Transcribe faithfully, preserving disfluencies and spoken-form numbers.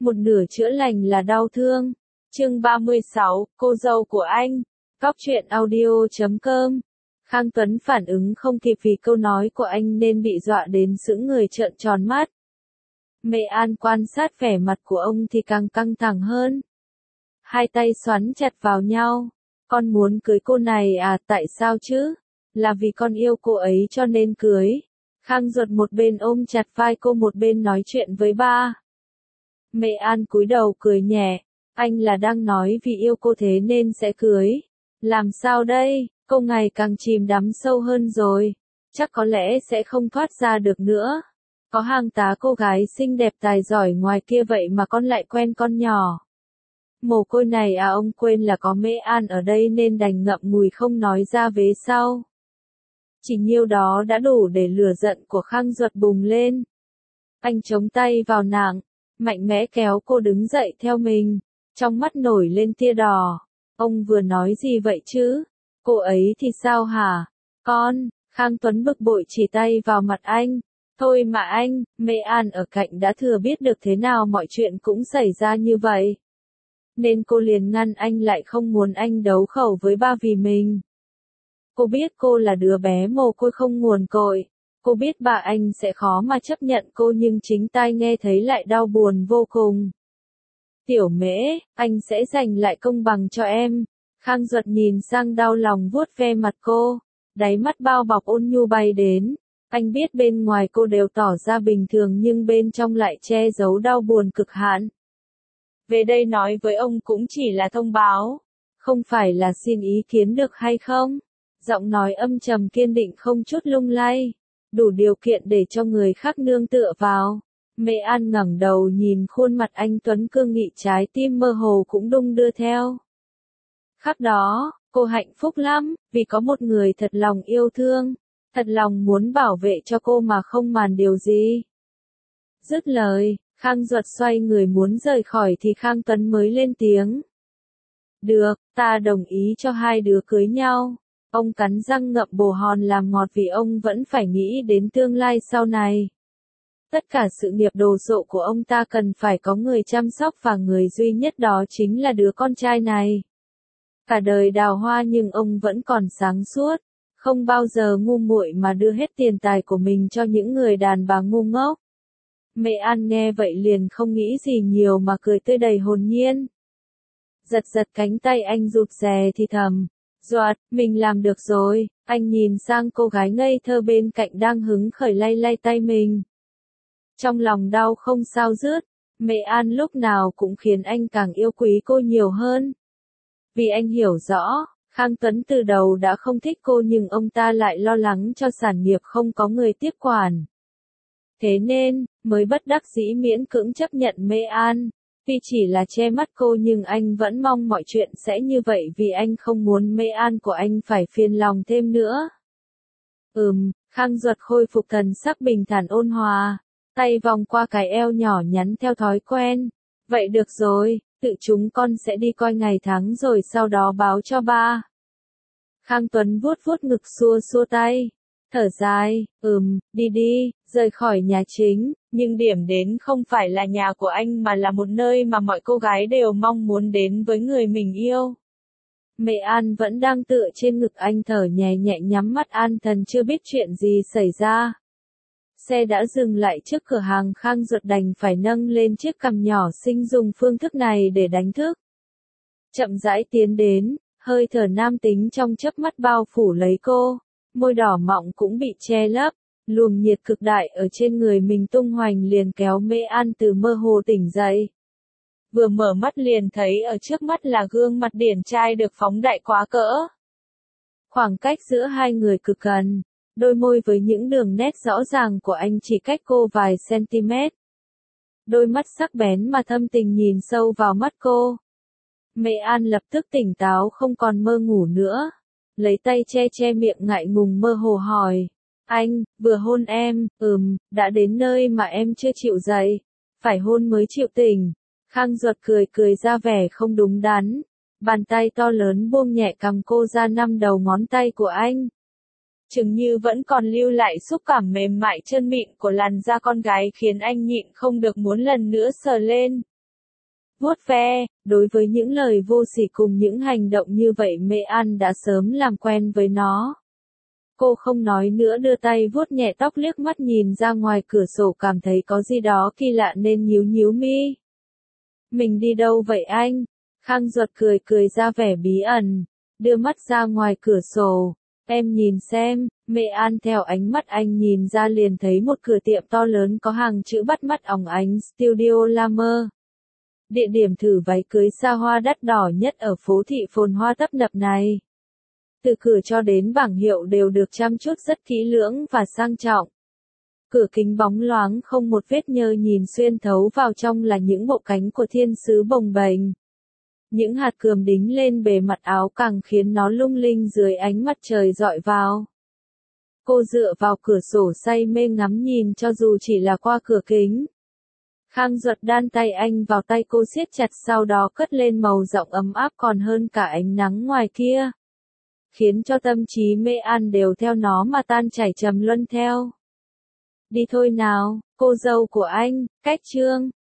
một nửa chữa lành là đau thương. Chương ba mươi sáu, cô dâu của anh. Góc truyện audio chấm com. Khang Tuấn phản ứng không kịp vì câu nói của anh nên bị dọa đến sững người trợn tròn mắt. Mẹ An quan sát vẻ mặt của ông thì càng căng thẳng hơn. Hai tay xoắn chặt vào nhau. Con muốn cưới cô này à, tại sao chứ? Là vì con yêu cô ấy cho nên cưới. Khang Duật một bên ôm chặt vai cô một bên nói chuyện với ba. Mẹ An cúi đầu cười nhẹ. Anh là đang nói vì yêu cô thế nên sẽ cưới. Làm sao đây, cô ngày càng chìm đắm sâu hơn rồi. Chắc có lẽ sẽ không thoát ra được nữa. Có hàng tá cô gái xinh đẹp tài giỏi ngoài kia vậy mà con lại quen con nhỏ. Mồ côi này à, ông quên là có Mễ An ở đây nên đành ngậm ngùi không nói ra vế sau. Chỉ nhiêu đó đã đủ để lửa giận của Khang Duật bùng lên. Anh chống tay vào nàng, mạnh mẽ kéo cô đứng dậy theo mình, trong mắt nổi lên tia đỏ. Ông vừa nói gì vậy chứ? Cô ấy thì sao hả? Con, Khang Tuấn bực bội chỉ tay vào mặt anh. Thôi mà anh, Mễ An ở cạnh đã thừa biết được thế nào mọi chuyện cũng xảy ra như vậy. Nên cô liền ngăn anh lại, không muốn anh đấu khẩu với ba vì mình. Cô biết cô là đứa bé mồ côi không nguồn cội. Cô biết bà anh sẽ khó mà chấp nhận cô, nhưng chính tai nghe thấy lại đau buồn vô cùng. Tiểu Mễ, anh sẽ giành lại công bằng cho em. Khang Duật nhìn sang đau lòng vuốt ve mặt cô. Đáy mắt bao bọc ôn nhu bay đến. Anh biết bên ngoài cô đều tỏ ra bình thường nhưng bên trong lại che giấu đau buồn cực hạn. Về đây nói với ông cũng chỉ là thông báo. Không phải là xin ý kiến được hay không? Giọng nói âm trầm kiên định không chút lung lay. Đủ điều kiện để cho người khác nương tựa vào. Mẹ An ngẩng đầu nhìn khuôn mặt anh Tuấn cương nghị, trái tim mơ hồ cũng đung đưa theo. Khắc đó, cô hạnh phúc lắm, vì có một người thật lòng yêu thương, thật lòng muốn bảo vệ cho cô mà không màn điều gì. Dứt lời, Khang Duật xoay người muốn rời khỏi thì Khang Tuấn mới lên tiếng. Được, ta đồng ý cho hai đứa cưới nhau. Ông cắn răng ngậm bồ hòn làm ngọt vì ông vẫn phải nghĩ đến tương lai sau này. Tất cả sự nghiệp đồ sộ của ông ta cần phải có người chăm sóc và người duy nhất đó chính là đứa con trai này. Cả đời đào hoa nhưng ông vẫn còn sáng suốt, không bao giờ ngu muội mà đưa hết tiền tài của mình cho những người đàn bà ngu ngốc. Mẹ An nghe vậy liền không nghĩ gì nhiều mà cười tươi đầy hồn nhiên. Giật giật cánh tay anh rụt rè thì thầm. Duật, mình làm được rồi. Anh nhìn sang cô gái ngây thơ bên cạnh đang hứng khởi lay lay tay mình. Trong lòng đau không sao dứt, Mẹ An lúc nào cũng khiến anh càng yêu quý cô nhiều hơn. Vì anh hiểu rõ, Khang Tuấn từ đầu đã không thích cô nhưng ông ta lại lo lắng cho sản nghiệp không có người tiếp quản. Thế nên, mới bất đắc dĩ miễn cưỡng chấp nhận Mễ An. Tuy chỉ là che mắt cô nhưng anh vẫn mong mọi chuyện sẽ như vậy vì anh không muốn Mễ An của anh phải phiền lòng thêm nữa. Ừm, Khang Duật khôi phục thần sắc bình thản ôn hòa, tay vòng qua cái eo nhỏ nhắn theo thói quen. Vậy được rồi, tự chúng con sẽ đi coi ngày tháng rồi sau đó báo cho ba. Khang Tuấn vuốt vuốt ngực xua xua tay. Thở dài, ừm, đi đi, rời khỏi nhà chính, nhưng điểm đến không phải là nhà của anh mà là một nơi mà mọi cô gái đều mong muốn đến với người mình yêu. Mẹ An vẫn đang tựa trên ngực anh thở nhẹ nhẹ nhắm mắt an thần chưa biết chuyện gì xảy ra. Xe đã dừng lại trước cửa hàng, Khang Duật đành phải nâng lên chiếc cằm nhỏ xinh dùng phương thức này để đánh thức. Chậm rãi tiến đến, hơi thở nam tính trong chớp mắt bao phủ lấy cô. Môi đỏ mọng cũng bị che lấp, luồng nhiệt cực đại ở trên người mình tung hoành liền kéo Mễ An từ mơ hồ tỉnh dậy. Vừa mở mắt liền thấy ở trước mắt là gương mặt điển trai được phóng đại quá cỡ. Khoảng cách giữa hai người cực gần, đôi môi với những đường nét rõ ràng của anh chỉ cách cô vài cm. Đôi mắt sắc bén mà thâm tình nhìn sâu vào mắt cô. Mễ An lập tức tỉnh táo không còn mơ ngủ nữa. Lấy tay che che miệng ngại ngùng mơ hồ hỏi. Anh, vừa hôn em, ừm, đã đến nơi mà em chưa chịu dậy. Phải hôn mới chịu tỉnh. Khang Duật cười cười ra vẻ không đúng đắn. Bàn tay to lớn buông nhẹ cầm cô ra năm đầu ngón tay của anh. Chừng như vẫn còn lưu lại xúc cảm mềm mại trơn mịn của làn da con gái khiến anh nhịn không được muốn lần nữa sờ lên. vuốt ve, đối với những lời vô sỉ cùng những hành động như vậy Mẹ An đã sớm làm quen với nó. Cô không nói nữa đưa tay vuốt nhẹ tóc liếc mắt nhìn ra ngoài cửa sổ cảm thấy có gì đó kỳ lạ nên nhíu nhíu mi. Mình đi đâu vậy anh? Khang Duật cười cười ra vẻ bí ẩn, đưa mắt ra ngoài cửa sổ. Em nhìn xem, Mẹ An theo ánh mắt anh nhìn ra liền thấy một cửa tiệm to lớn có hàng chữ bắt mắt óng ánh Studio Lamer. Địa điểm thử váy cưới xa hoa đắt đỏ nhất ở phố thị phồn hoa tấp nập này. Từ cửa cho đến bảng hiệu đều được chăm chút rất kỹ lưỡng và sang trọng. Cửa kính bóng loáng không một vết nhơ nhìn xuyên thấu vào trong là những bộ cánh của thiên sứ bồng bềnh. Những hạt cườm đính lên bề mặt áo càng khiến nó lung linh dưới ánh mặt trời rọi vào. Cô dựa vào cửa sổ say mê ngắm nhìn cho dù chỉ là qua cửa kính. Khang Duật đan tay anh vào tay cô siết chặt sau đó cất lên màu giọng ấm áp còn hơn cả ánh nắng ngoài kia. Khiến cho tâm trí Mẹ An đều theo nó mà tan chảy trầm luân theo. Đi thôi nào, cô dâu của anh, cách chương.